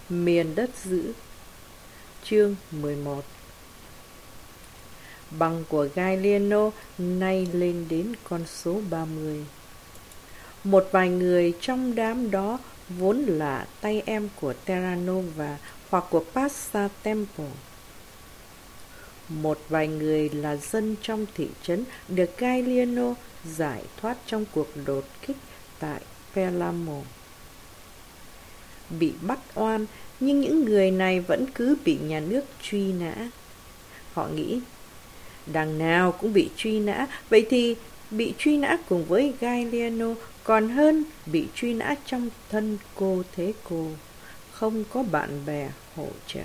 Miền đất giữ. Chương 11. Bằng của Gallieno nay lên đến con số 30. Một vài người trong đám đó vốn là tay em của Terranova hoặc của Passatempo. Một vài người là dân trong thị trấn được Gallieno giải thoát trong cuộc đột kích tại Palermo. Bị bắt oan, nhưng những người này vẫn cứ bị nhà nước truy nã. Họ nghĩ, đằng nào cũng bị truy nã, vậy thì bị truy nã cùng với Gallieno còn hơn bị truy nã trong thân cô thế cô, không có bạn bè hỗ trợ.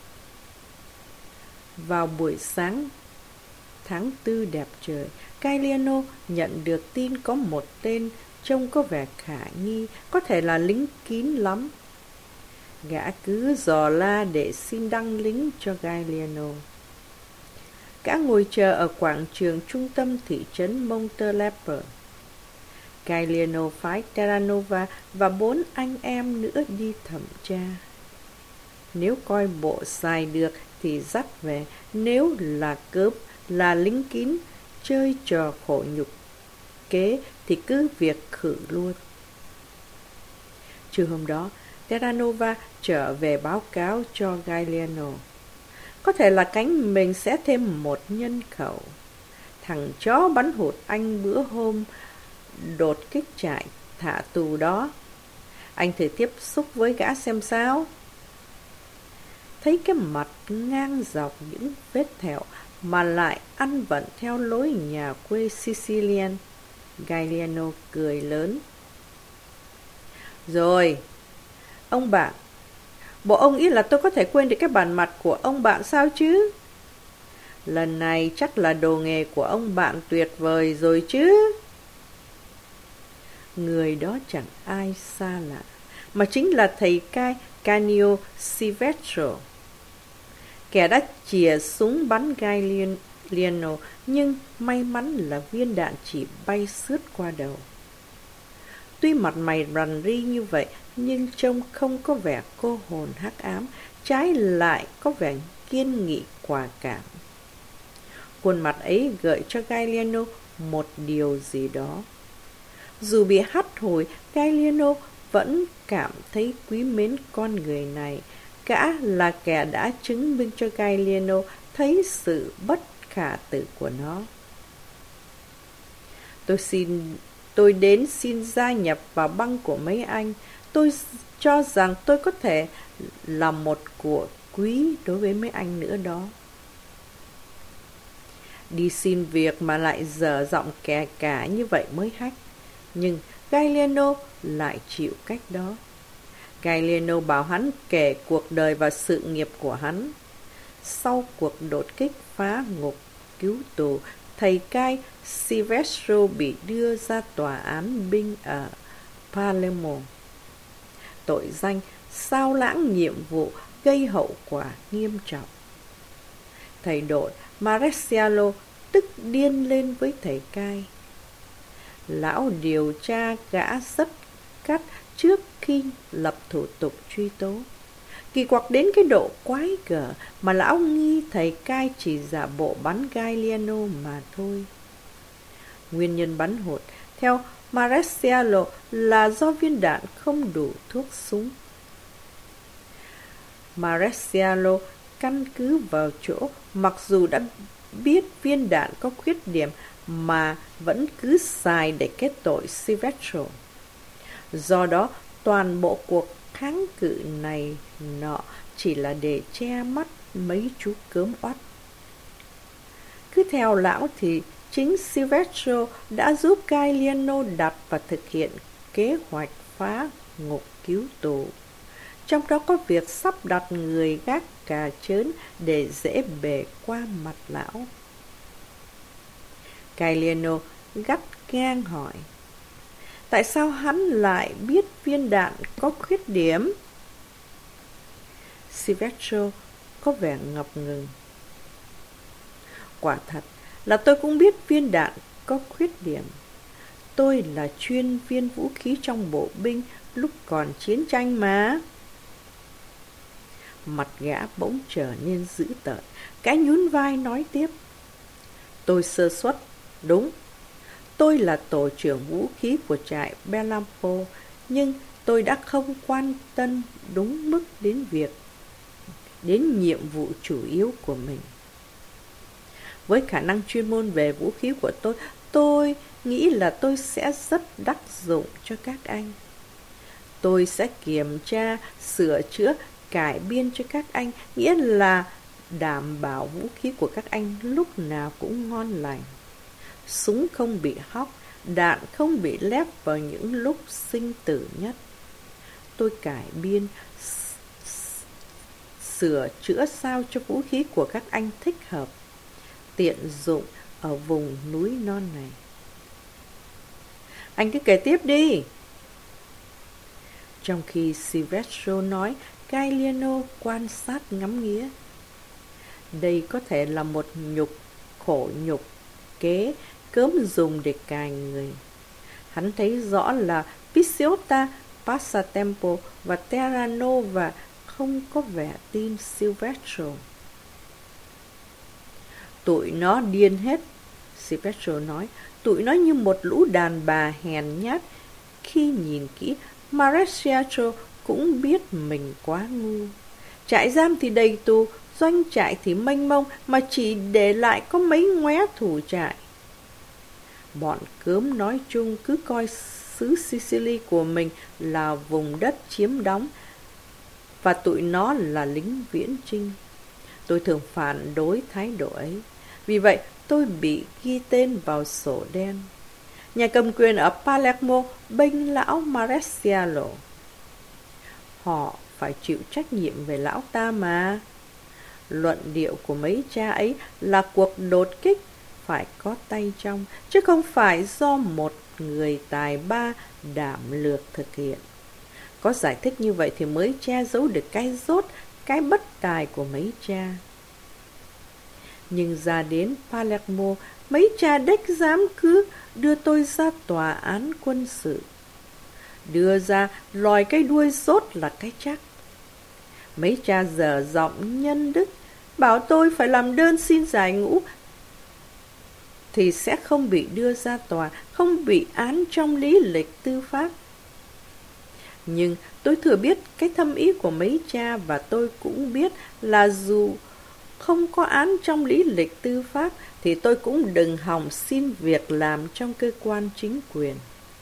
Vào buổi sáng tháng 4 đẹp trời, Gallieno nhận được tin có một tên trông có vẻ khả nghi, có thể là lính kín lắm. Gã cứ dò la để xin đăng lính cho Gallieno. Gã ngồi chờ ở quảng trường trung tâm thị trấn Montelepe. Gallieno phái Terranova và 4 anh em nữa đi thẩm tra. Nếu coi bộ xài được thì dắt về, nếu là cướp, là lính kín, chơi trò khổ nhục kế thì cứ việc khử luôn. Trưa hôm đó, Terranova trở về báo cáo cho Gallieno. Có thể là cánh mình sẽ thêm một nhân khẩu. Thằng chó bắn hụt anh bữa hôm đột kích trại thả tù đó. Anh thử tiếp xúc với gã xem sao. Thấy cái mặt ngang dọc những vết thẹo mà lại ăn vận theo lối nhà quê Sicilian, Gallieno cười lớn. Rồi, ông bạn, bộ ông nghĩ là tôi có thể quên được cái bản mặt của ông bạn sao chứ? Lần này chắc là đồ nghề của ông bạn tuyệt vời rồi chứ? Người đó chẳng ai xa lạ, mà chính là thầy cai Canio Silvestro. Kẻ đã chìa súng bắn Gallieno, nhưng may mắn là viên đạn chỉ bay sướt qua đầu. Tuy mặt mày rằn ri như vậy, nhưng trông không có vẻ cô hồn hắc ám, trái lại có vẻ kiên nghị quả cảm. Khuôn mặt ấy gợi cho Gallieno một điều gì đó. Dù bị hắt hủi, Gallieno vẫn cảm thấy quý mến con người này. Gã là kẻ đã chứng minh cho Gallieno thấy sự bất khả tử của nó. Tôi đến xin gia nhập vào băng của mấy anh. Tôi cho rằng tôi có thể là một của quý đối với mấy anh nữa đó. Đi xin việc mà lại dở giọng kè cả như vậy mới hách. Nhưng Gallieno lại chịu cách đó. Gallieno bảo hắn kể cuộc đời và sự nghiệp của hắn. Sau cuộc đột kích phá ngục cứu tù, thầy cai Silvestro bị đưa ra tòa án binh ở Palermo. Tội danh sao lãng nhiệm vụ gây hậu quả nghiêm trọng. Thầy đội Marcello tức điên lên với thầy cai. Lão điều tra gã rất gắt trước khi lập thủ tục truy tố. Kỳ quặc đến cái độ quái gở mà lão nghi thầy cai chỉ giả bộ bắn Gallieno mà thôi. Nguyên nhân bắn hụt theo Marcello là do viên đạn không đủ thuốc súng. Marcello căn cứ vào chỗ mặc dù đã biết viên đạn có khuyết điểm mà vẫn cứ xài để kết tội Silvestro. Do đó, toàn bộ cuộc kháng cự này nọ chỉ là để che mắt mấy chú cớm oắt. Cứ theo lão thì chính Silvestro đã giúp Gallieno đặt và thực hiện kế hoạch phá ngục cứu tù. Trong đó có việc sắp đặt người gác cà trớn để dễ bề qua mặt lão. Gallieno gắt gang hỏi, tại sao hắn lại biết viên đạn có khuyết điểm? Silvestro có vẻ ngập ngừng. Quả thật là tôi cũng biết viên đạn có khuyết điểm. Tôi là chuyên viên vũ khí trong bộ binh lúc còn chiến tranh mà. Mặt gã bỗng trở nên dữ tợn. Gã nhún vai nói tiếp. Tôi sơ suất, đúng. Tôi là tổ trưởng vũ khí của trại Bellampo, nhưng tôi đã không quan tâm đúng mức đến nhiệm vụ chủ yếu của mình. Với khả năng chuyên môn về vũ khí của tôi nghĩ là tôi sẽ rất đắc dụng cho các anh. Tôi sẽ kiểm tra, sửa chữa, cải biên cho các anh, nghĩa là đảm bảo vũ khí của các anh lúc nào cũng ngon lành. Súng không bị hóc, đạn không bị lép vào những lúc sinh tử nhất. Tôi cải biên, sửa chữa sao cho vũ khí của các anh thích hợp, tiện dụng ở vùng núi non này. Anh cứ kể tiếp đi. Trong khi Silvestro nói, Gagliano quan sát ngắm nghía. Đây có thể là một khổ nhục kế cớm dùng để cài người. Hắn thấy rõ là Picciota, Passatempo và Terranova không có vẻ tin Silvestro. Tụi nó điên hết, Silvestro nói. Tụi nó như một lũ đàn bà hèn nhát. Khi nhìn kỹ, Maresiato cũng biết mình quá ngu. Trại giam thì đầy tù, doanh trại thì mênh mông, mà chỉ để lại có mấy ngoé thủ trại. Bọn cớm nói chung cứ coi xứ Sicily của mình là vùng đất chiếm đóng, và tụi nó là lính viễn chinh. Tôi thường phản đối thái độ ấy. Vì vậy, tôi bị ghi tên vào sổ đen. Nhà cầm quyền ở Palermo bênh lão Maresialo. Họ phải chịu trách nhiệm về lão ta mà. Luận điệu của mấy cha ấy là cuộc đột kích phải có tay trong, chứ không phải do một người tài ba đảm lược thực hiện. Có giải thích như vậy thì mới che giấu được cái dốt, cái bất tài của mấy cha. Nhưng ra đến Palermo, mấy cha đếch dám cứ đưa tôi ra tòa án quân sự. Đưa ra lòi cái đuôi dốt là cái chắc. Mấy cha dở giọng nhân đức, bảo tôi phải làm đơn xin giải ngũ thì sẽ không bị đưa ra tòa, không bị án trong lý lịch tư pháp. Nhưng tôi thừa biết cái thâm ý của mấy cha, và tôi cũng biết là dù không có án trong lý lịch tư pháp thì tôi cũng đừng hòng xin việc làm trong cơ quan chính quyền.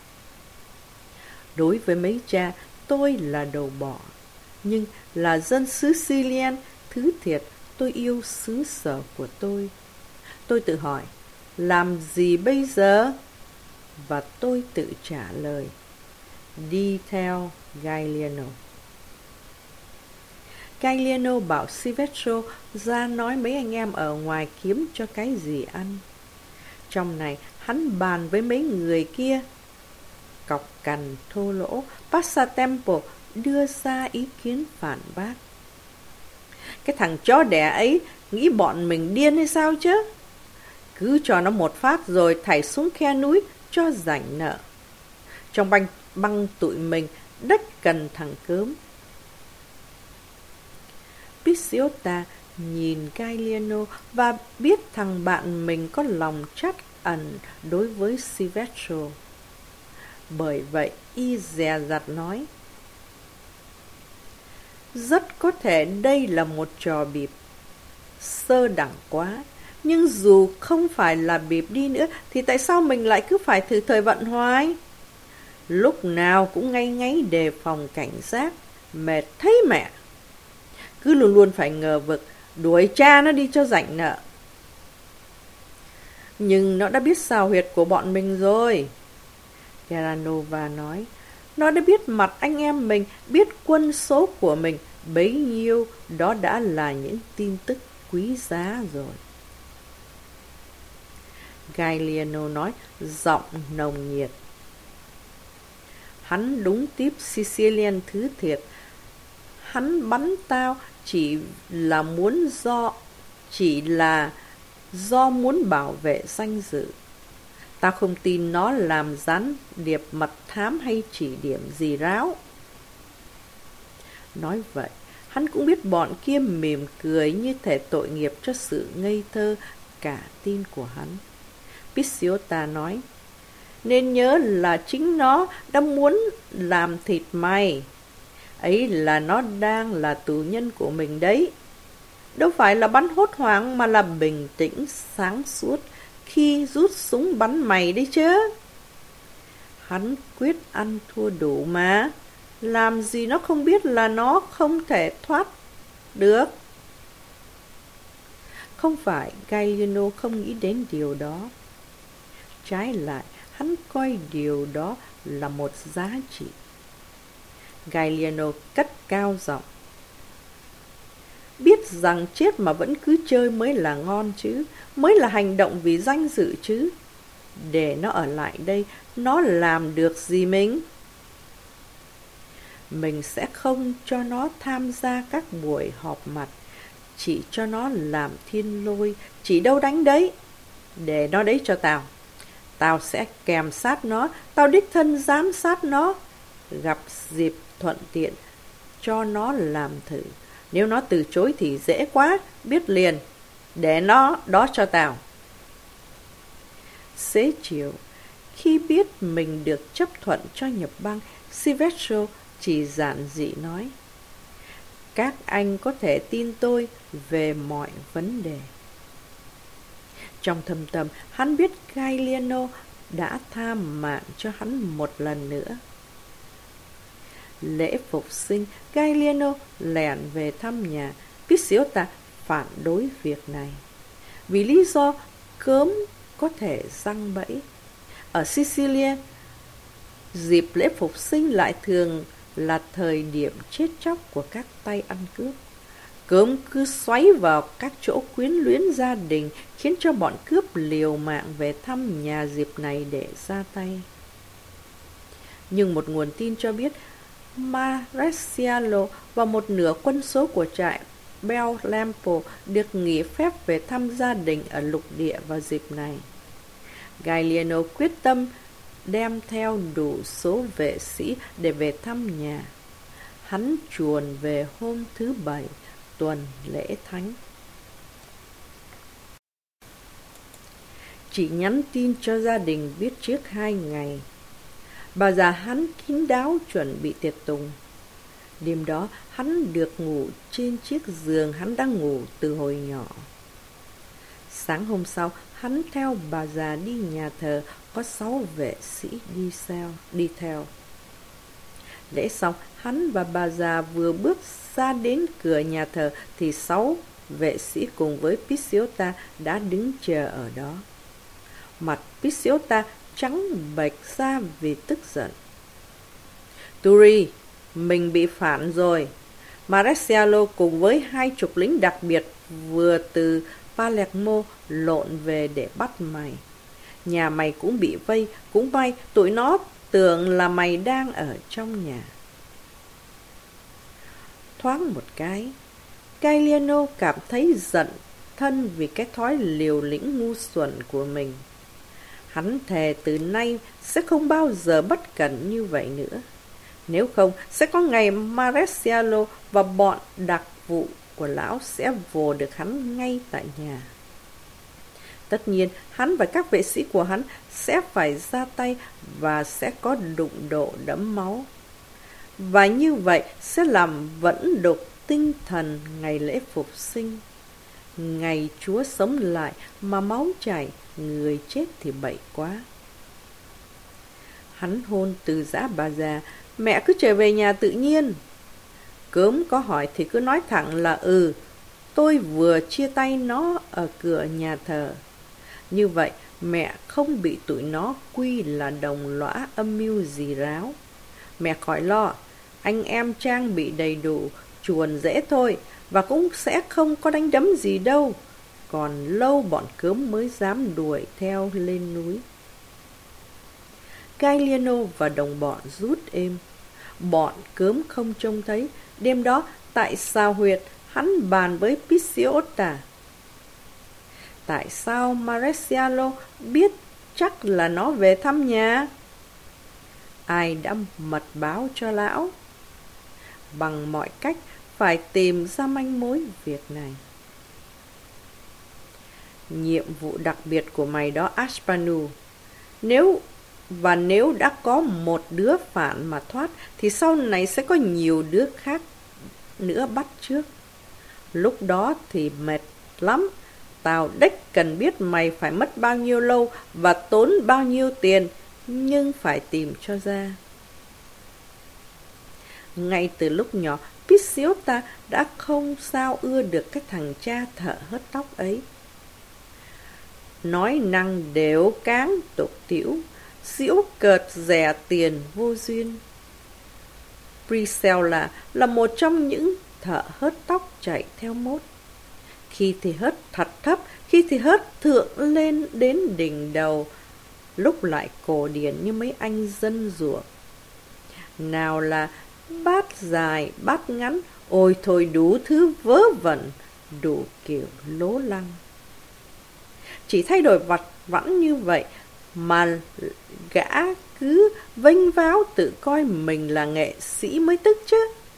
Đối với mấy cha, tôi là đầu bỏ, nhưng là dân xứ Sicilian thứ thiệt, tôi yêu xứ sở của tôi. Tôi tự hỏi, làm gì bây giờ? Và tôi tự trả lời, đi theo Gagliano. Gagliano bảo Silvestro ra nói mấy anh em ở ngoài kiếm cho cái gì ăn. Trong này, hắn bàn với mấy người kia. Cọc cằn thô lỗ, Passatempo đưa ra ý kiến phản bác. Cái thằng chó đẻ ấy nghĩ bọn mình điên hay sao chứ? Cứ cho nó một phát rồi thảy xuống khe núi cho rảnh nợ. Trong băng tụi mình đếch cần thằng cớm. Picciota nhìn Gagliano và biết thằng bạn mình có lòng trắc ẩn đối với Silvestro. Bởi vậy y dè dặt nói, rất có thể đây là một trò bịp sơ đẳng quá, nhưng dù không phải là bịp đi nữa thì tại sao mình lại cứ phải thử thời vận hoài? Lúc nào cũng ngay ngáy đề phòng cảnh giác, mệt thấy mẹ. Cứ luôn luôn phải ngờ vực, đuổi cha nó đi cho rảnh nợ. Nhưng nó đã biết xào huyệt của bọn mình rồi, Terranova nói. Nó đã biết mặt anh em mình, biết quân số của mình, bấy nhiêu đó đã là những tin tức quý giá rồi. Gagliano nói, giọng nồng nhiệt. Hắn đúng tiếp Sicilian thứ thiệt. Hắn bắn tao chỉ là do muốn bảo vệ danh dự. Tao không tin nó làm gián điệp mật thám hay chỉ điểm gì ráo. Nói vậy, Hắn cũng biết bọn kia mỉm cười như thể tội nghiệp cho sự ngây thơ cả tin của hắn. Pisiota nói, nên nhớ là chính nó đã muốn làm thịt mày. Ấy là nó đang là tù nhân của mình đấy. Đâu phải là bắn hốt hoảng mà là bình tĩnh, sáng suốt khi rút súng bắn mày đấy chứ. Hắn quyết ăn thua đủ mà. Làm gì nó không biết là nó không thể thoát được. Không phải Gallieno không nghĩ đến điều đó. Trái lại, hắn coi điều đó là một giá trị. Gallieno cất cao giọng. Biết rằng chết mà vẫn cứ chơi mới là ngon chứ, mới là hành động vì danh dự chứ. Để nó ở lại đây, nó làm được gì mình? Mình sẽ không cho nó tham gia các buổi họp mặt, chỉ cho nó làm thiên lôi, chỉ đâu đánh đấy. Để nó đấy cho tao. Tao sẽ kèm sát nó, tao đích thân giám sát nó. Gặp dịp thuận tiện, cho nó làm thử. Nếu nó từ chối thì dễ quá, biết liền. Để nó đó cho tao. Xế chiều, khi biết mình được chấp thuận cho nhập bang, Silvestro chỉ giản dị nói, các anh có thể tin tôi về mọi vấn đề. Trong thâm tâm, hắn biết Gallieno đã tha mạng cho hắn một lần nữa. Lễ phục sinh, Gallieno lẻn về thăm nhà. Pisiota phản đối việc này vì lý do cớm có thể giăng bẫy. Ở Sicilia, dịp lễ phục sinh lại thường là thời điểm chết chóc của các tay ăn cướp. Cớm cứ xoáy vào các chỗ quyến luyến gia đình, khiến cho bọn cướp liều mạng về thăm nhà dịp này để ra tay. Nhưng một nguồn tin cho biết Maresialo và một nửa quân số của trại Bellampo được nghỉ phép về thăm gia đình ở lục địa vào dịp này. Gallieno quyết tâm đem theo đủ số vệ sĩ để về thăm nhà. Hắn chuồn về hôm thứ Bảy, tuần lễ thánh. Chỉ nhắn tin cho gia đình biết trước 2 ngày. Bà già hắn kín đáo chuẩn bị tiệc tùng. Đêm đó hắn được ngủ trên chiếc giường hắn đang ngủ từ hồi nhỏ. Sáng hôm sau, hắn theo bà già đi nhà thờ, có 6 vệ sĩ đi theo. Lễ xong, hắn và bà già vừa bước ra đến cửa nhà thờ thì 6 vệ sĩ cùng với Pisiota đã đứng chờ ở đó. Mặt Pisiota trắng bệch ra vì tức giận. Turi, mình bị phản rồi. Maresialo cùng với 20 lính đặc biệt vừa từ Palermo lộn về để bắt mày. Nhà mày cũng bị vây, cũng may tụi nó tưởng là mày đang ở trong nhà. Thoáng một cái, Gallieno cảm thấy giận thân vì cái thói liều lĩnh ngu xuẩn của mình. Hắn thề từ nay sẽ không bao giờ bất cẩn như vậy nữa. Nếu không, sẽ có ngày Maresialo và bọn đặc vụ của lão sẽ vồ được hắn ngay tại nhà. Tất nhiên, hắn và các vệ sĩ của hắn sẽ phải ra tay và sẽ có đụng độ đẫm máu. Và như vậy sẽ làm vẫn đục tinh thần ngày lễ phục sinh. Ngày Chúa sống lại mà máu chảy, người chết thì bậy quá. Hắn hôn từ giã bà già, mẹ cứ trở về nhà tự nhiên. Cớm có hỏi thì cứ nói thẳng là tôi vừa chia tay nó ở cửa nhà thờ. Như vậy mẹ không bị tụi nó quy là đồng lõa âm mưu gì ráo. Mẹ khỏi lo, anh em trang bị đầy đủ, chuồn dễ thôi, và cũng sẽ không có đánh đấm gì đâu. Còn lâu bọn cớm mới dám đuổi theo lên núi. Gallieno và đồng bọn rút êm. Bọn cớm không trông thấy. Đêm đó tại sao huyệt, hắn bàn với Pisiota. Tại sao Maresialo biết chắc là nó về thăm nhà? Ai đã mật báo cho lão? Bằng mọi cách phải tìm ra manh mối việc này. Nhiệm vụ đặc biệt của mày đó, Ashpanu. Nếu đã có một đứa phản mà thoát, thì sau này sẽ có nhiều đứa khác nữa bắt trước. Lúc đó thì mệt lắm. Tao đếch cần biết mày phải mất bao nhiêu lâu và tốn bao nhiêu tiền, nhưng phải tìm cho ra. Ngay từ lúc nhỏ, Pisiota đã không sao ưa được cái thằng cha thợ hớt tóc ấy. Nói năng đều cáng tục tĩu, giễu cợt rẻ tiền vô duyên. Priscilla là một trong những thợ hớt tóc chạy theo mốt. Khi thì hớt thật thấp, khi thì hớt thượng lên đến đỉnh đầu, lúc lại cổ điển như mấy anh dân ruộng. Nào là bát dài, bát ngắn, ôi thôi đủ thứ vớ vẩn, đủ kiểu lố lăng. Chỉ thay đổi vặt vãnh như vậy mà gã cứ vênh váo tự coi mình là nghệ sĩ mới tức chứ.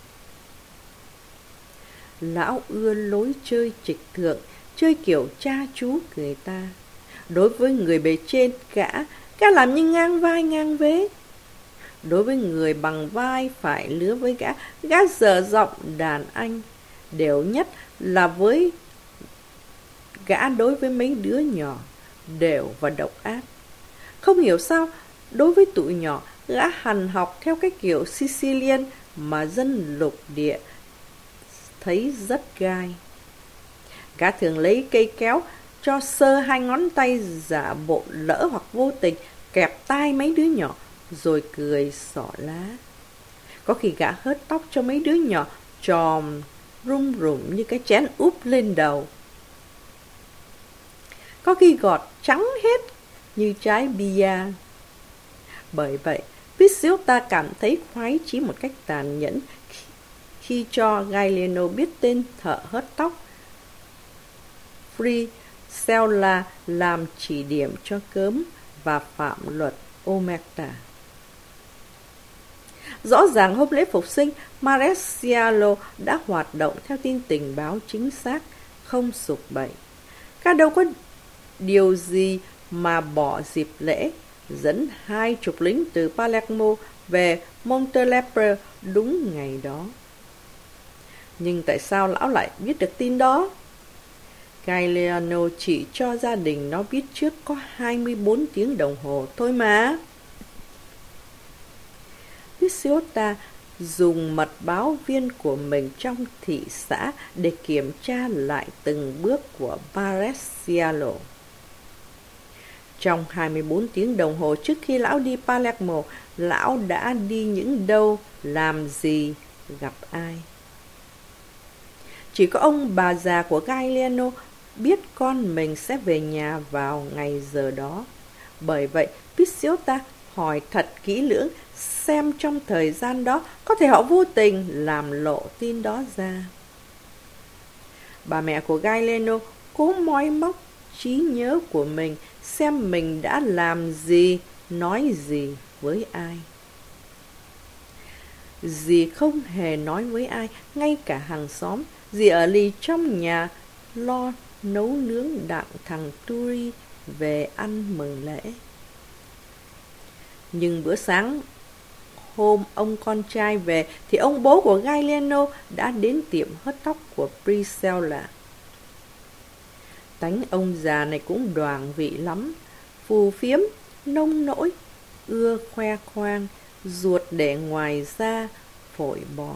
Lão ưa lối chơi trịch thượng, chơi kiểu cha chú người ta. Đối với người bề trên, gã làm như ngang vai ngang vế. Đối với người bằng vai phải lứa với gã dở giọng đàn anh. Đều nhất là với gã đối với mấy đứa nhỏ, đều và độc ác. Không hiểu sao, đối với tụi nhỏ, gã hằn học theo cái kiểu Sicilian mà dân lục địa thấy rất gai. Gã thường lấy cây kéo cho sơ hai ngón tay, giả bộ lỡ hoặc vô tình kẹp tai mấy đứa nhỏ, rồi cười xỏ lá. Có khi gã hớt tóc cho mấy đứa nhỏ tròn rung rủng như cái chén úp lên đầu. Có khi gọt trắng hết như trái bia. Bởi vậy, Pisiota cảm thấy khoái chí một cách tàn nhẫn khi cho Gallieno biết tên thợ hớt tóc Priscilla làm chỉ điểm cho cớm và phạm luật Omerta. Rõ ràng hôm lễ phục sinh, Maresialo đã hoạt động theo tin tình báo chính xác, không sục bậy. Cả đâu có điều gì mà bỏ dịp lễ, dẫn 20 lính từ Palermo về Montelepre đúng ngày đó. Nhưng tại sao lão lại biết được tin đó? Gallieno chỉ cho gia đình nó biết trước có 24 tiếng đồng hồ thôi mà. Pisiota dùng mật báo viên của mình trong thị xã để kiểm tra lại từng bước của Maresialo. Trong 24 tiếng đồng hồ trước khi lão đi Palermo, lão đã đi những đâu, làm gì, gặp ai. Chỉ có ông bà già của Gallieno biết con mình sẽ về nhà vào ngày giờ đó. Bởi vậy, Pisiota hỏi thật kỹ lưỡng xem trong thời gian đó có thể họ vô tình làm lộ tin đó ra. Bà mẹ của Gallieno cố moi móc trí nhớ của mình xem mình đã làm gì, nói gì với ai. Dì không hề nói với ai, ngay cả hàng xóm. Dì ở lì trong nhà lo nấu nướng đặng thằng Turi về ăn mừng lễ. Nhưng bữa sáng hôm ông con trai về thì ông bố của Gallieno đã đến tiệm hớt tóc của Priscilla. Tánh ông già này cũng đoàng vị lắm, phù phiếm, nông nỗi, ưa khoe khoang, ruột để ngoài da, phổi bò.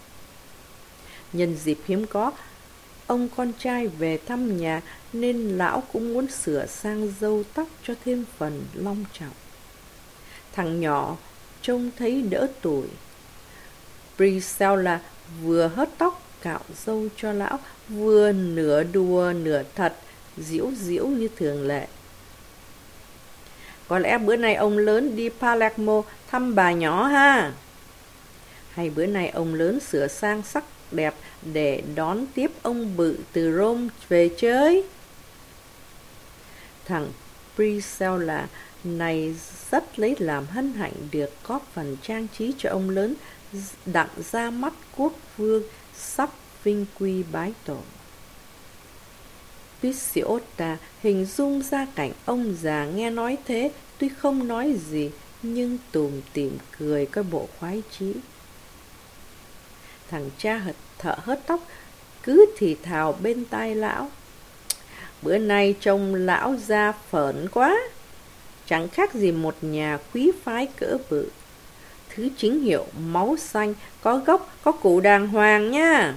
Nhân dịp hiếm có, ông con trai về thăm nhà nên lão cũng muốn sửa sang râu tóc cho thêm phần long trọng. Thằng nhỏ trông thấy đỡ tuổi. Priscilla vừa hớt tóc cạo râu cho lão, vừa nửa đùa nửa thật, giễu giễu như thường lệ. Có lẽ bữa nay ông lớn đi Palermo thăm bà nhỏ ha? Hay bữa nay ông lớn sửa sang sắc đẹp để đón tiếp ông bự từ Rome về chơi? Thằng Priscilla này rất lấy làm hân hạnh được góp phần trang trí cho ông lớn đặng ra mắt quốc vương sắp vinh quy bái tổ. Pisiota hình dung ra cảnh ông già nghe nói thế, tuy không nói gì, nhưng tủm tỉm cười coi bộ khoái chí. Thằng cha thợ hớt tóc cứ thì thào bên tai lão: bữa nay trông lão da phởn quá, chẳng khác gì một nhà quý phái cỡ bự. Thứ chính hiệu máu xanh, có gốc, có củ đàng hoàng nha.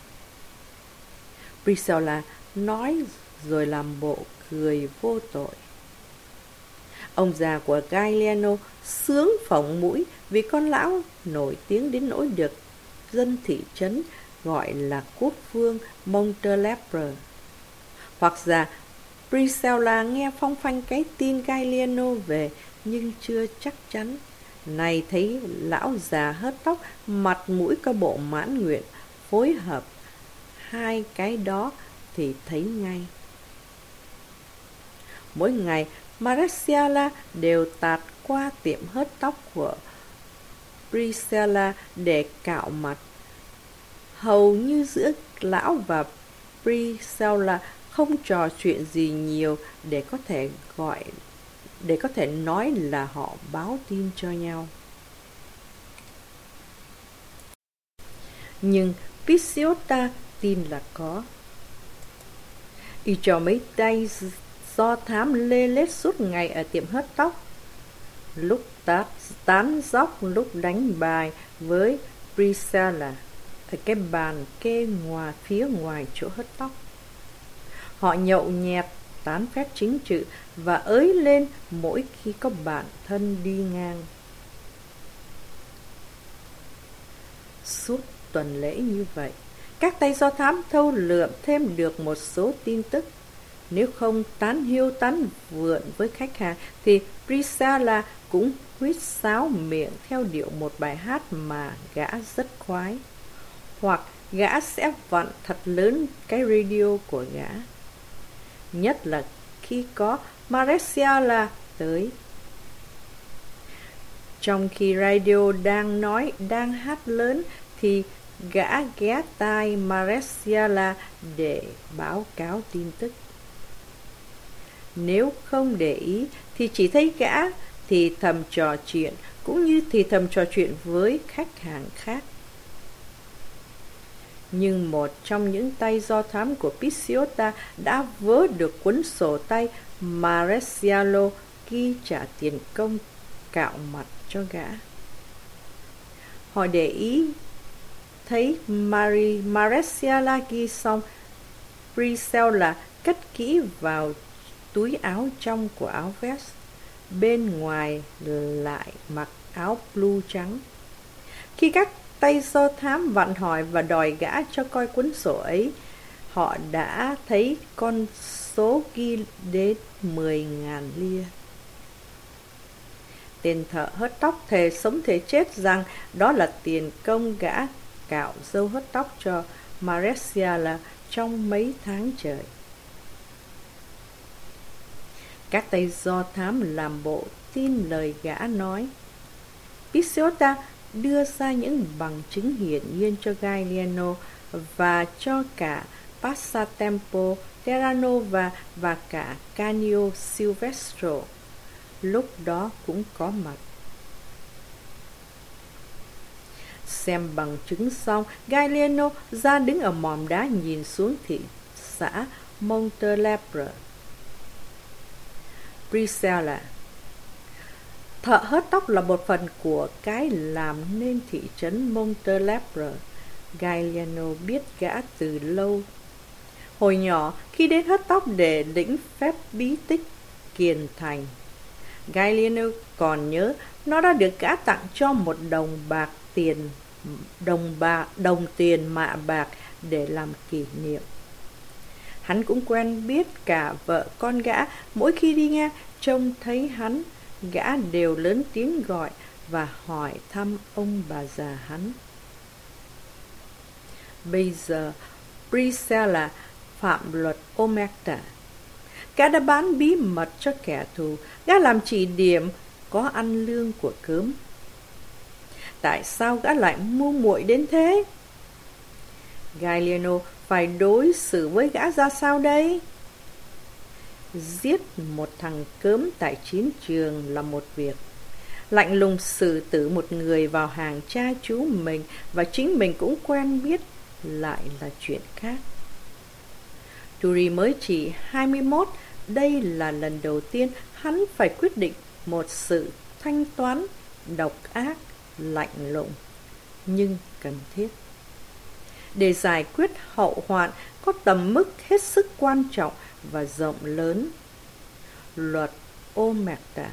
Priscilla nói rồi làm bộ cười vô tội. Ông già của Galliano sướng phỏng mũi vì con lão nổi tiếng đến nỗi được dân thị trấn gọi là quốc vương Montelepre. Hoặc giả Priscilla nghe phong phanh cái tin Galliano về, nhưng chưa chắc chắn. Này thấy lão già hớt tóc, mặt mũi có bộ mãn nguyện, phối hợp hai cái đó thì thấy ngay. Mỗi ngày Marcella đều tạt qua tiệm hớt tóc của Priscilla để cạo mặt. Hầu như giữa lão và Priscilla không trò chuyện gì nhiều để có thể nói là họ báo tin cho nhau. Nhưng Pisiota tin là có. Y cho mấy tay do thám lê lết suốt ngày ở tiệm hớt tóc, lúc tán dóc, lúc đánh bài với Priscilla ở cái bàn kê phía ngoài chỗ hớt tóc. Họ nhậu nhẹt, tán phét chính trị và ới lên mỗi khi có bạn thân đi ngang. Suốt tuần lễ như vậy, các tay do thám thâu lượm thêm được một số tin tức. Nếu không tán hiu tán vượn với khách hàng thì Priscilla cũng huýt sáo miệng theo điệu một bài hát mà gã rất khoái. Hoặc gã sẽ vặn thật lớn cái radio của gã. Nhất là khi có Marcella tới. Trong khi radio đang hát lớn thì gã ghé tai Marcella để báo cáo tin tức. Nếu không để ý thì chỉ thấy gã thì thầm trò chuyện, cũng như thì thầm trò chuyện với khách hàng khác. Nhưng một trong những tay do thám của Pisiota đã vớ được cuốn sổ tay Marcello ghi trả tiền công cạo mặt cho gã. Họ để ý thấy Marcella ghi xong, Priscilla cất kỹ vào túi áo trong của áo vest, bên ngoài lại mặc áo blue trắng. Khi các tay do thám vặn hỏi và đòi gã cho coi cuốn sổ ấy, họ đã thấy con số ghi đến 10.000 lia. Tên thợ hớt tóc thề sống thề chết rằng đó là tiền công gã cạo râu hớt tóc cho Marcella trong mấy tháng trời. Các tay do thám làm bộ tin lời gã nói. Pisiota đưa ra những bằng chứng hiển nhiên cho Galliano và cho cả Passatempo, Terranova và cả Canio Silvestro lúc đó cũng có mặt. Xem bằng chứng xong, Galliano ra đứng ở mỏm đá nhìn xuống thị xã Montelepre. Priscilla: thợ hớt tóc là một phần của cái làm nên thị trấn Montelepre. Galliano biết gã từ lâu. Hồi nhỏ, khi đến hớt tóc để lĩnh phép bí tích kiền thành, Galliano còn nhớ nó đã được gã tặng cho một đồng tiền mạ bạc để làm kỷ niệm. Hắn cũng quen biết cả vợ con gã, mỗi khi đi ngang trông thấy hắn, gã đều lớn tiếng gọi và hỏi thăm ông bà già hắn. Bây giờ Priscilla phạm luật omerta. Gã đã bán bí mật cho kẻ thù, gã làm chỉ điểm có ăn lương của cớm. Tại sao gã lại ngu muội đến thế? Galliano phải đối xử với gã ra sao đây? Giết một thằng cớm tại chiến trường là một việc. Lạnh lùng xử tử một người vào hàng cha chú mình và chính mình cũng quen biết lại là chuyện khác. Turi mới chỉ 21, đây là lần đầu tiên hắn phải quyết định một sự thanh toán độc ác, lạnh lùng, nhưng cần thiết. Để giải quyết hậu hoạn có tầm mức hết sức quan trọng và rộng lớn. Luật Omerta.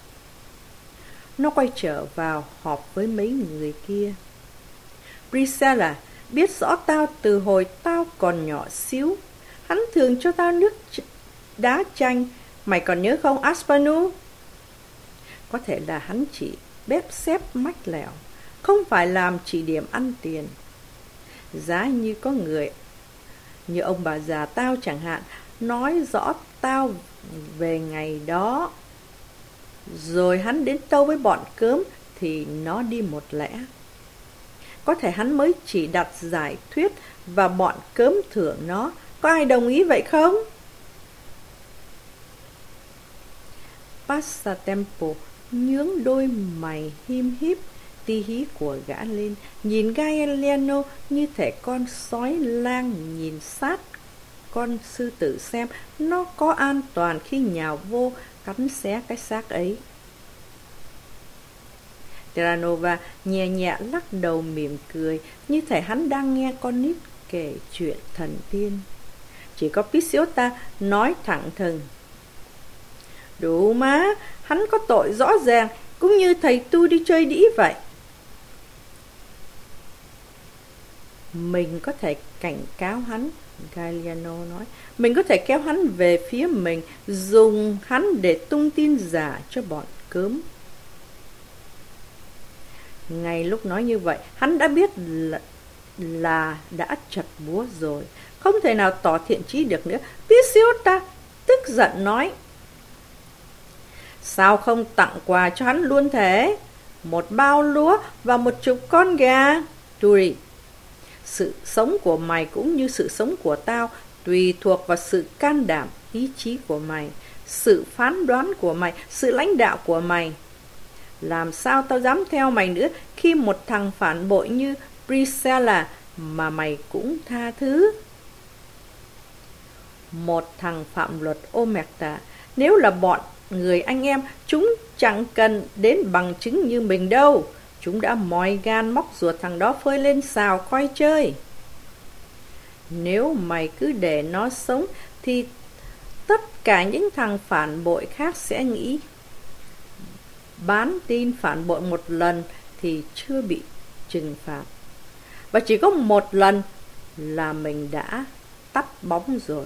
Nó quay trở vào họp với mấy người kia. Priscilla, biết rõ tao từ hồi tao còn nhỏ xíu. Hắn thường cho tao nước đá chanh. Mày còn nhớ không, Aspanu? Có thể là hắn chỉ bếp xếp mách lẻo, không phải làm chỉ điểm ăn tiền. Giá như có người như ông bà già tao chẳng hạn nói rõ tao về ngày đó, rồi hắn đến tâu với bọn cớm thì nó đi một lẽ. Có thể hắn mới chỉ đặt giải thuyết và bọn cớm thưởng nó. Có ai đồng ý vậy không? Passatempo nhướng đôi mày him híp tí hí của gã lên, nhìn Galliano như thể con sói lang nhìn sát con sư tử xem nó có an toàn khi nhào vô cắn xé cái xác ấy. Terranova nhẹ nhẹ lắc đầu mỉm cười, như thể hắn đang nghe con nít kể chuyện thần tiên. Chỉ có Pisiota nói thẳng thừng: đủ má, hắn có tội rõ ràng, cũng như thầy tu đi chơi đĩ vậy. Mình có thể cảnh cáo hắn, Galliano nói. Mình có thể kéo hắn về phía mình, dùng hắn để tung tin giả cho bọn cớm. Ngay lúc nói như vậy, hắn đã biết là đã chật búa rồi, không thể nào tỏ thiện chí được nữa. Pisiota tức giận nói: sao không tặng quà cho hắn luôn thế? Một bao lúa và 10 con gà. Turi, sự sống của mày cũng như sự sống của tao tùy thuộc vào sự can đảm, ý chí của mày, sự phán đoán của mày, sự lãnh đạo của mày. Làm sao tao dám theo mày nữa khi một thằng phản bội như Priscilla mà mày cũng tha thứ? Một thằng phạm luật Omerta, nếu là bọn người anh em, chúng chẳng cần đến bằng chứng như mình đâu. Chúng đã moi gan móc ruột thằng đó phơi lên xào coi chơi. Nếu mày cứ để nó sống thì tất cả những thằng phản bội khác sẽ nghĩ bán tin phản bội một lần thì chưa bị trừng phạt, và chỉ có một lần là mình đã tắt bóng rồi.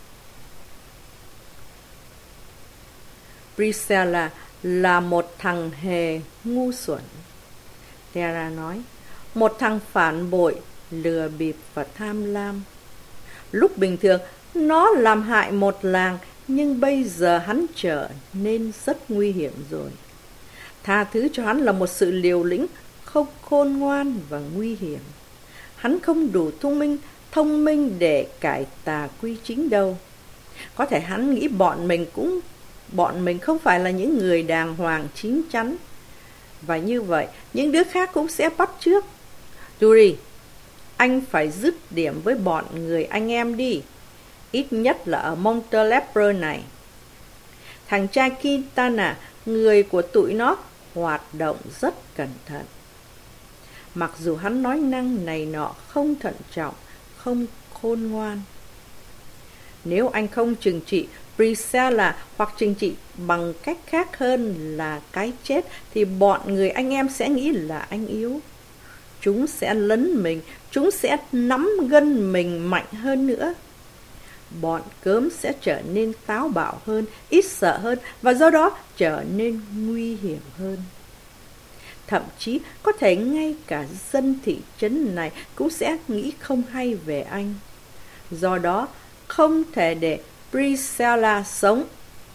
Priscilla là một thằng hề ngu xuẩn, Terra nói. Một thằng phản bội, lừa bịp và tham lam. Lúc bình thường nó làm hại một làng, nhưng bây giờ hắn trở nên rất nguy hiểm rồi. Tha thứ cho hắn là một sự liều lĩnh, không khôn ngoan và nguy hiểm. Hắn không đủ thông minh để cải tà quy chính đâu. Có thể hắn nghĩ bọn mình không phải là những người đàng hoàng chín chắn, và như vậy những đứa khác cũng sẽ bắt chước. Turi, anh phải dứt điểm với bọn người anh em đi, ít nhất là ở Montelepro này. Thằng trai Quintana, người của tụi nó, hoạt động rất cẩn thận. Mặc dù hắn nói năng này nọ không thận trọng, không khôn ngoan. Nếu anh không trừng trị Priscilla hoặc trừng trị bằng cách khác hơn là cái chết, thì bọn người anh em sẽ nghĩ là anh yếu. Chúng sẽ lấn mình, chúng sẽ nắm gân mình mạnh hơn nữa. Bọn cớm sẽ trở nên táo bạo hơn, ít sợ hơn, và do đó trở nên nguy hiểm hơn. Thậm chí có thể ngay cả dân thị trấn này cũng sẽ nghĩ không hay về anh. Do đó không thể để Priscilla sống.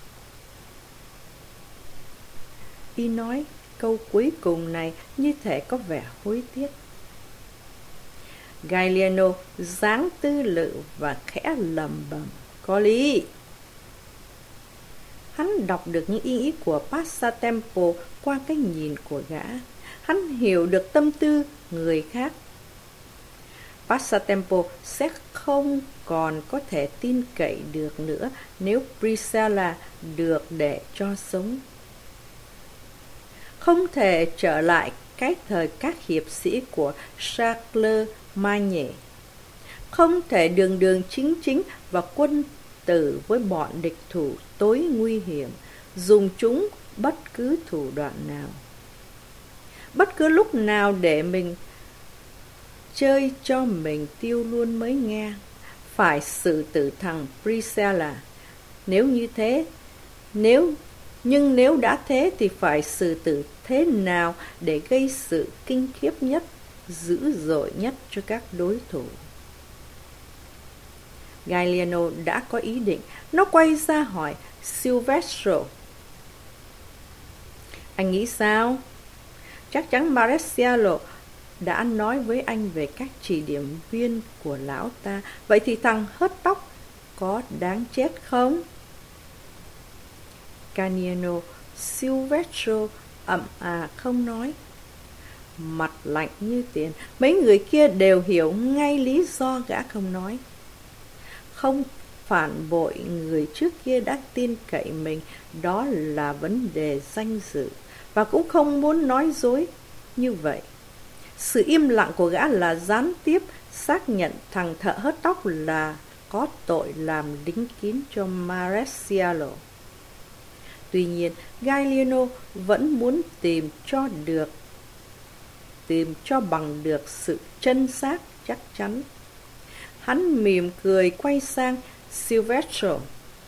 Y nói câu cuối cùng này như thể có vẻ hối tiếc. Galliano dáng tư lự và khẽ lẩm bẩm: "Có lý." Hắn đọc được những ý của Passatempo qua cái nhìn của gã. Hắn hiểu được tâm tư người khác. Passatempo sẽ không còn có thể tin cậy được nữa nếu Priscilla được để cho sống. Không thể trở lại cái thời các hiệp sĩ của Charlemagne. Không thể đường đường chính chính và quân tử với bọn địch thủ tối nguy hiểm, dùng chúng bất cứ thủ đoạn nào. Bất cứ lúc nào để mình chơi cho mình tiêu luôn mới nghe. Phải xử tử thằng Priscilla. Nếu như thế, nhưng nếu đã thế thì phải xử tử thế nào để gây sự kinh khiếp nhất, dữ dội nhất cho các đối thủ. Galliano đã có ý định. Nó quay ra hỏi Silvestro: "Anh nghĩ sao? Chắc chắn Maresialo đã nói với anh về các chỉ điểm viên của lão ta. Vậy thì thằng hớt tóc có đáng chết không?" Caniano Silvestro ậm không nói, mặt lạnh như tiền. Mấy người kia đều hiểu ngay lý do gã không nói. Không phản bội người trước kia đã tin cậy mình, đó là vấn đề danh dự, và cũng không muốn nói dối như vậy. Sự im lặng của gã là gián tiếp xác nhận thằng thợ hớt tóc là có tội làm đính kín cho Maresialo. Tuy nhiên, Galliano vẫn muốn tìm cho bằng được sự chân xác chắc chắn. Hắn mỉm cười quay sang Silvestro: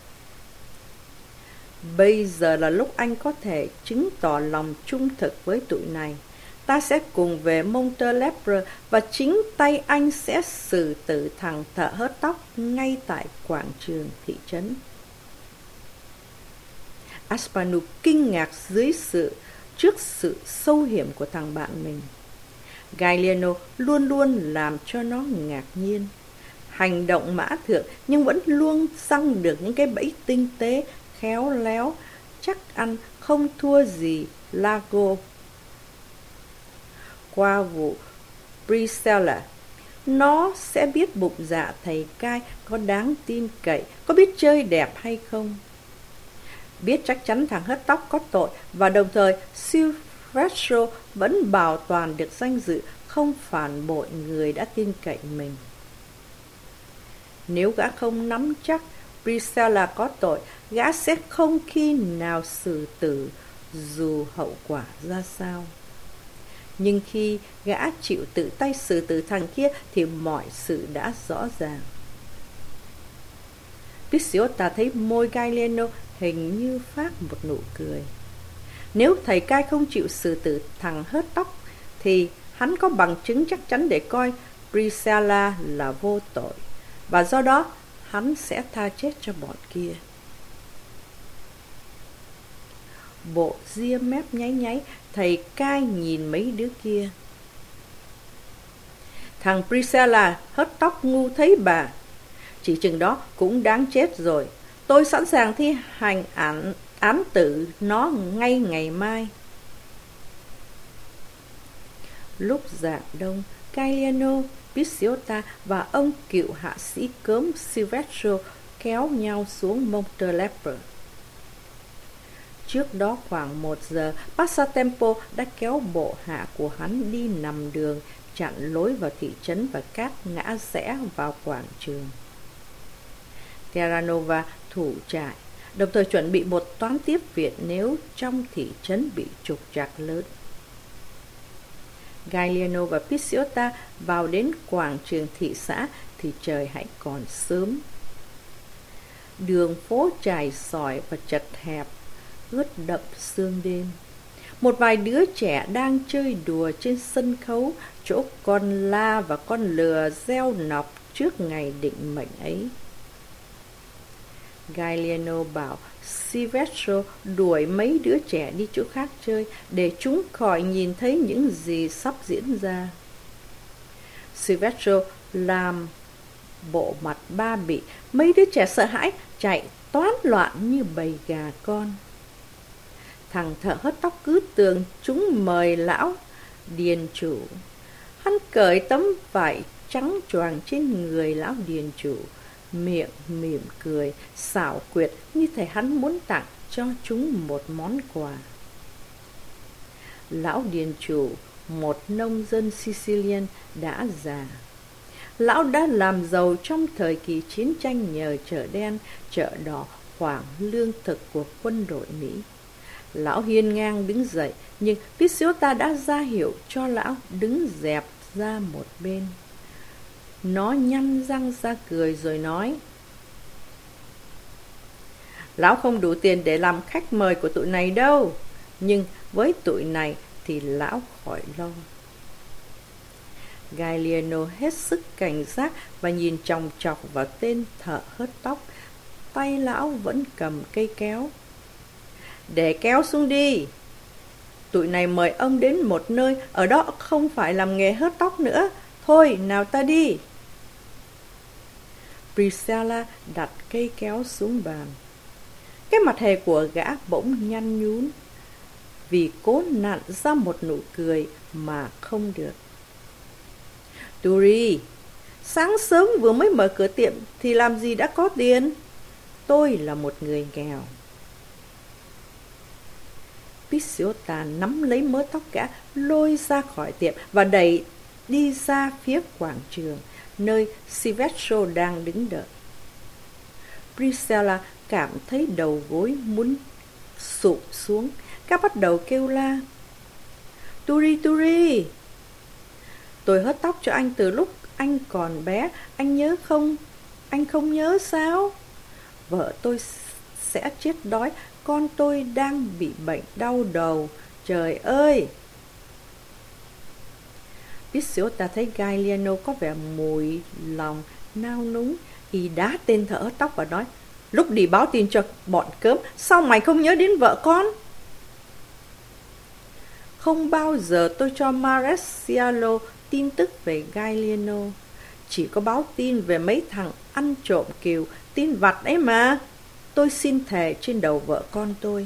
"Bây giờ là lúc anh có thể chứng tỏ lòng trung thực với tụi này. Ta sẽ cùng về Montelepre và chính tay anh sẽ xử tử thằng thợ hớt tóc ngay tại quảng trường thị trấn." Asparuh kinh ngạc trước sự sâu hiểm của thằng bạn mình. Galliano luôn luôn làm cho nó ngạc nhiên. Hành động mã thượng nhưng vẫn luôn săn được những cái bẫy tinh tế, khéo léo, chắc ăn không thua gì Lago. Qua vụ Priscilla, nó sẽ biết bụng dạ thầy cai có đáng tin cậy, có biết chơi đẹp hay không. Biết chắc chắn thằng hớt tóc có tội, và đồng thời Silvestro vẫn bảo toàn được danh dự, không phản bội người đã tin cậy mình. Nếu gã không nắm chắc Priscilla có tội, gã sẽ không khi nào xử tử dù hậu quả ra sao. Nhưng khi gã chịu tự tay xử tử thằng kia thì mọi sự đã rõ ràng. Picciota thấy môi Galliano hình như phát một nụ cười. Nếu thầy cai không chịu xử tử thằng hớt tóc thì hắn có bằng chứng chắc chắn để coi Priscilla là vô tội, và do đó hắn sẽ tha chết cho bọn kia. Bộ ria mép nháy nháy, thầy cai nhìn mấy đứa kia. "Thằng Priscilla hớt tóc ngu thấy bà. Chỉ chừng đó cũng đáng chết rồi. Tôi sẵn sàng thi hành án tử nó ngay ngày mai." Lúc rạng đông, Galliano, Picciota và ông cựu hạ sĩ cớm Silvestro kéo nhau xuống Montelepre. Trước đó khoảng 1 giờ, Passatempo đã kéo bộ hạ của hắn đi nằm đường, chặn lối vào thị trấn và các ngã rẽ vào quảng trường. Terranova thủ trại, đồng thời chuẩn bị một toán tiếp viện nếu trong thị trấn bị trục trặc lớn. Galliano và Picciota vào đến quảng trường thị xã thì trời hãy còn sớm. Đường phố trải sỏi và chật hẹp, ướt đậm sương đêm. Một vài đứa trẻ đang chơi đùa trên sân khấu, chỗ con la và con lừa gieo nọc trước ngày định mệnh ấy. Galliano bảo Silvestro đuổi mấy đứa trẻ đi chỗ khác chơi để chúng khỏi nhìn thấy những gì sắp diễn ra. Silvestro làm bộ mặt ba bị. Mấy đứa trẻ sợ hãi chạy toán loạn như bầy gà con. Thằng thợ hớt tóc cứ tưởng chúng mời lão điền chủ. Hắn cởi tấm vải trắng choàng trên người lão điền chủ, miệng mỉm cười xảo quyệt như thể hắn muốn tặng cho chúng một món quà. Lão điền chủ, một nông dân Sicilian đã già. Lão đã làm giàu trong thời kỳ chiến tranh nhờ chợ đen, chợ đỏ, khoản lương thực của quân đội Mỹ. Lão hiên ngang đứng dậy, nhưng Picciota đã ra hiệu cho lão đứng dẹp ra một bên. Nó nhăn răng ra cười rồi nói: Lão không đủ tiền để làm khách mời của tụi này đâu, nhưng với tụi này thì lão khỏi lo. Galliano hết sức cảnh giác và nhìn chòng chọc vào tên thợ hớt tóc. Tay lão vẫn cầm cây kéo. Để kéo xuống đi. Tụi này mời ông đến một nơi, ở đó không phải làm nghề hớt tóc nữa. Thôi, nào ta đi. Priscilla đặt cây kéo xuống bàn. Cái mặt hề của gã bỗng nhăn nhún, vì cố nặn ra một nụ cười mà không được. Turi, sáng sớm vừa mới mở cửa tiệm thì làm gì đã có tiền. Tôi là một người nghèo. Picciota nắm lấy mớ tóc gã, lôi ra khỏi tiệm và đẩy đi ra phía quảng trường, nơi Silvestro đang đứng đợi. Priscilla cảm thấy đầu gối muốn sụp xuống. Các bắt đầu kêu la: Turi, Turi! Tôi hớt tóc cho anh từ lúc anh còn bé, anh nhớ không? Anh không nhớ sao? Vợ tôi sẽ chết đói, con tôi đang bị bệnh đau đầu. Trời ơi! Picciota thấy Galliano có vẻ mùi lòng nao núng, y đá tên thợ hớt tóc và nói: Lúc đi báo tin cho bọn cớm, sao mày không nhớ đến vợ con? Không bao giờ tôi cho Maresialo tin tức về Galliano. Chỉ có báo tin về mấy thằng ăn trộm kiều, tin vặt ấy mà. Tôi xin thề trên đầu vợ con tôi.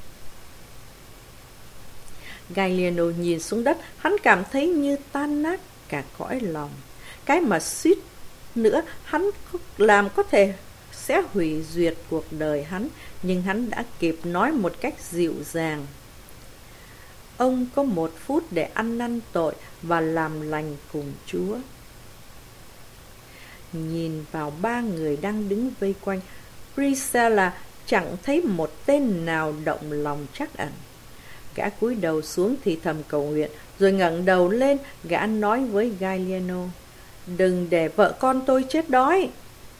Galliano nhìn xuống đất, hắn cảm thấy như tan nát cả cõi lòng. Cái mà suýt nữa hắn làm có thể sẽ hủy diệt cuộc đời hắn, nhưng hắn đã kịp nói một cách dịu dàng: Ông có 1 phút để ăn năn tội và làm lành cùng Chúa. Nhìn vào 3 người đang đứng vây quanh, Priscilla chẳng thấy một tên nào động lòng trắc ẩn. Gã cúi đầu xuống thì thầm cầu nguyện, rồi ngẩng đầu lên, gã nói với Galliano: Đừng để vợ con tôi chết đói.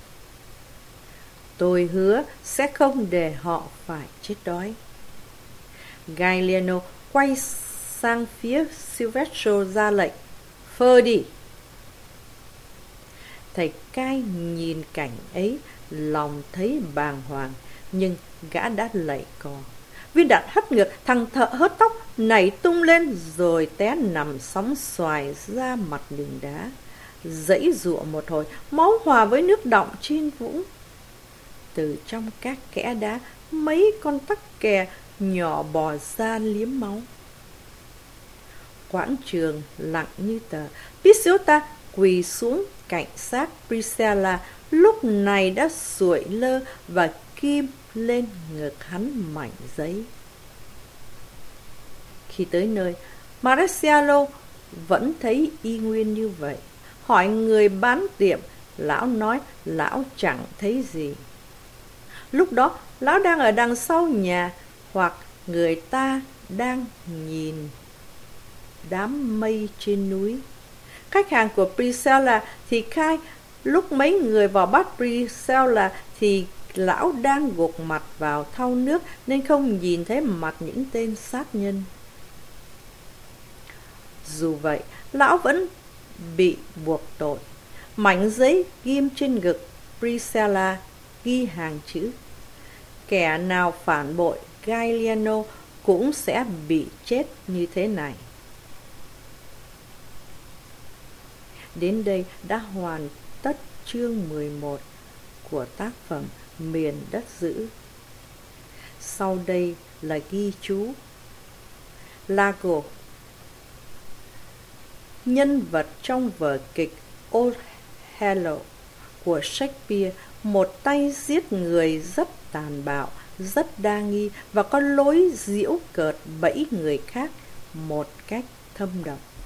Tôi hứa sẽ không để họ phải chết đói. Galliano quay sang phía Silvestro ra lệnh: Phơ đi. Thầy cai nhìn cảnh ấy, lòng thấy bàng hoàng, nhưng gã đã lạy cò. Viên đạn hất ngược, thằng thợ hớt tóc nảy tung lên rồi té nằm sóng xoài ra mặt đường đá. Giãy giụa một hồi, máu hòa với nước đọng trên vũng. Từ trong các kẽ đá, mấy con tắc kè nhỏ bò ra liếm máu. Quảng trường lặng như tờ. Picciota quỳ xuống cạnh xác Priscilla, lúc này đã sụi lơ và kim lên ngực hắn mảnh giấy. Khi tới nơi, Maresialo vẫn thấy y nguyên như vậy. Hỏi người bán tiệm, lão nói lão chẳng thấy gì. Lúc đó, lão đang ở đằng sau nhà, hoặc người ta đang nhìn đám mây trên núi. Khách hàng của Priscilla thì khai lúc mấy người vào bắt Priscilla thì lão đang gục mặt vào thau nước nên không nhìn thấy mặt những tên sát nhân. Dù vậy, lão vẫn bị buộc tội. Mảnh giấy ghim trên ngực Priscilla ghi hàng chữ: Kẻ nào phản bội Galliano cũng sẽ bị chết như thế này. Đến đây đã hoàn tất chương 11 của tác phẩm Miền Đất Dữ. Sau đây là ghi chú. Iago, nhân vật trong vở kịch Othello của Shakespeare, một tay giết người rất tàn bạo, rất đa nghi và có lối giễu cợt bẫy người khác một cách thâm độc.